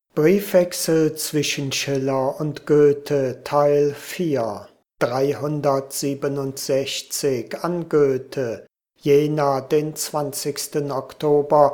Briefwechsel zwischen Schiller und Goethe Teil 4 367 an Goethe, Jena, den 20. Oktober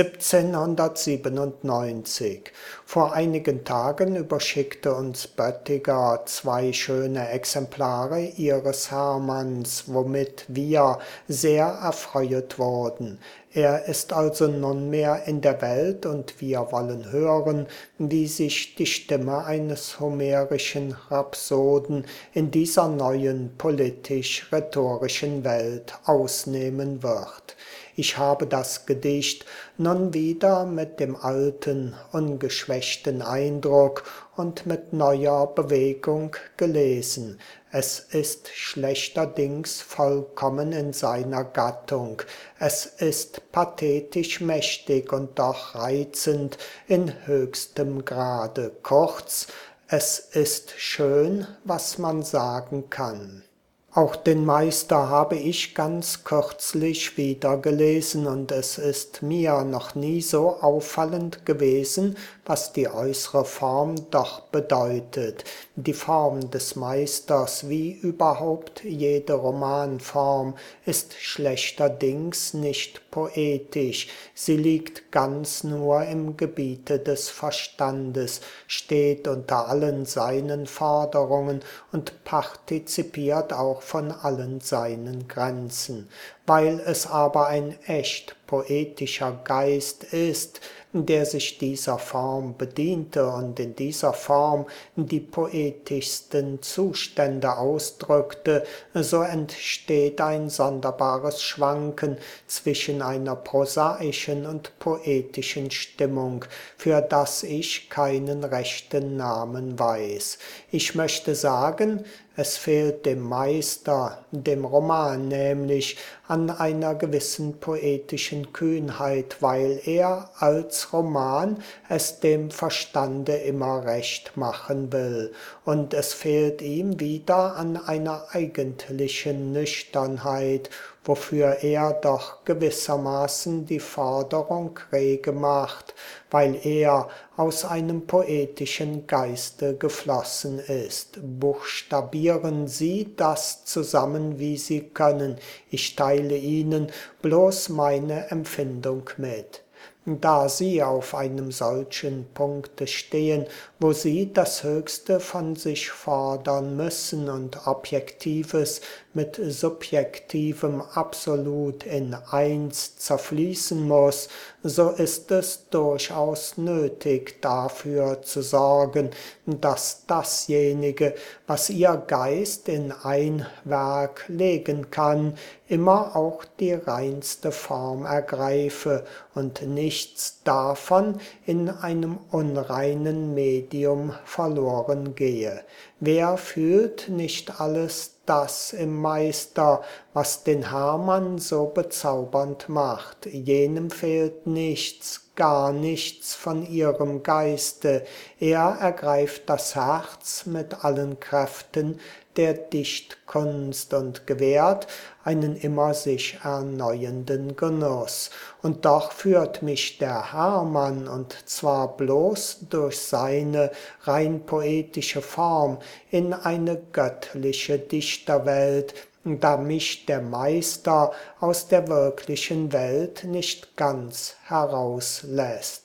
1797. Vor einigen Tagen überschickte uns Böttiger zwei schöne Exemplare ihres Hermanns, womit wir sehr erfreuet wurden. Er ist also nunmehr in der Welt und wir wollen hören, wie sich die Stimme eines homerischen Rhapsoden in dieser neuen politisch-rhetorischen Welt ausnehmen wird. Ich habe das Gedicht nun wieder mit dem alten, ungeschwächten Eindruck und mit neuer Bewegung gelesen. Es ist schlechterdings vollkommen in seiner Gattung. Es ist pathetisch mächtig und doch reizend in höchstem Grade. Kurz, es ist schön, was man sagen kann. Auch den Meister habe ich ganz kürzlich wieder gelesen, und es ist mir noch nie so auffallend gewesen, was die äußere Form doch bedeutet. Die Form des Meisters, wie überhaupt jede Romanform, ist schlechterdings nicht poetisch. Sie liegt ganz nur im Gebiete des Verstandes, steht unter allen seinen Forderungen und partizipiert auch von allen seinen Grenzen. Weil es aber ein echt poetischer Geist ist, der sich dieser Form bediente und in dieser Form die poetischsten Zustände ausdrückte, so entsteht ein sonderbares Schwanken zwischen einer prosaischen und poetischen Stimmung, für das ich keinen rechten Namen weiß. Ich möchte sagen, es fehlt dem Meister, dem Roman nämlich, an einer gewissen poetischen Kühnheit, weil er als Roman es dem Verstande immer recht machen will, und es fehlt ihm wieder an einer eigentlichen Nüchternheit, wofür er doch gewissermaßen die Forderung rege macht, weil er aus einem poetischen Geiste geflossen ist. Buchstabieren Sie das zusammen, wie Sie können. Ich teile Ihnen bloß meine Empfindung mit. Da Sie auf einem solchen Punkte stehen, wo Sie das Höchste von sich fordern müssen und Objektives mit Subjektivem absolut in eins zerfließen muss, so ist es durchaus nötig, dafür zu sorgen, dass dasjenige, was Ihr Geist in ein Werk legen kann, immer auch die reinste Form ergreife und nichts davon in einem unreinen Medium verloren gehe. Wer fühlt nicht alles das im Meister, was den Hermann so bezaubernd macht? Jenem fehlt nichts, gar nichts von ihrem Geiste. Er ergreift das Herz mit allen Kräften der Dichtkunst und gewährt einen immer sich erneuenden Genuss. Und doch führt mich der Hermann, und zwar bloß durch seine rein poetische Form, in eine göttliche Dichterwelt, da mich der Meister aus der wirklichen Welt nicht ganz herauslässt.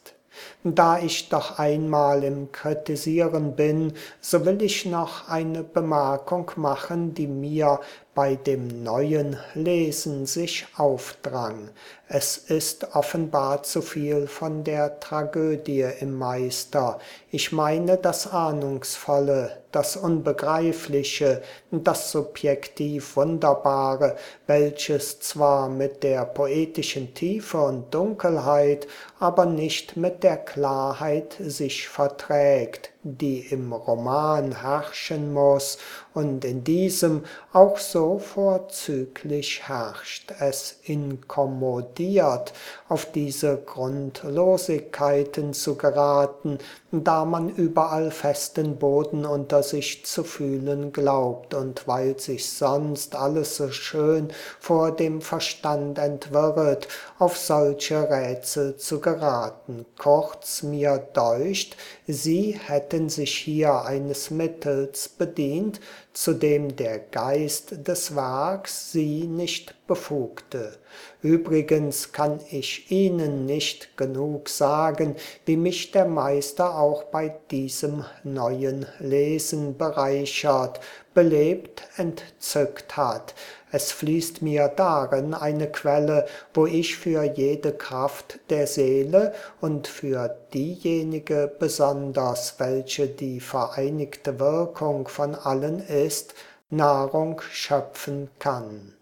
Da ich doch einmal im Kritisieren bin, so will ich noch eine Bemerkung machen, die mir bei dem neuen Lesen sich aufdrang. Es ist offenbar zu viel von der Tragödie im Meister. Ich meine das Ahnungsvolle, das Unbegreifliche, das subjektiv Wunderbare, welches zwar mit der poetischen Tiefe und Dunkelheit, aber nicht mit der Klarheit sich verträgt. die im Roman herrschen muss und in diesem auch so vorzüglich herrscht. Es inkommodiert, auf diese Grundlosigkeiten zu geraten, da man überall festen Boden unter sich zu fühlen glaubt und weil sich sonst alles so schön vor dem Verstand entwirret, auf solche Rätsel zu geraten. Kurz, mir deucht, sie hätten sich hier eines Mittels bedient, zu dem der Geist des Werks sie nicht befugte. Übrigens kann ich Ihnen nicht genug sagen, wie mich der Meister auch bei diesem neuen Lesen bereichert, belebt, entzückt hat. Es fließt mir darin eine Quelle, wo ich für jede Kraft der Seele und für diejenige besonders, welche die vereinigte Wirkung von allen ist, Nahrung schöpfen kann.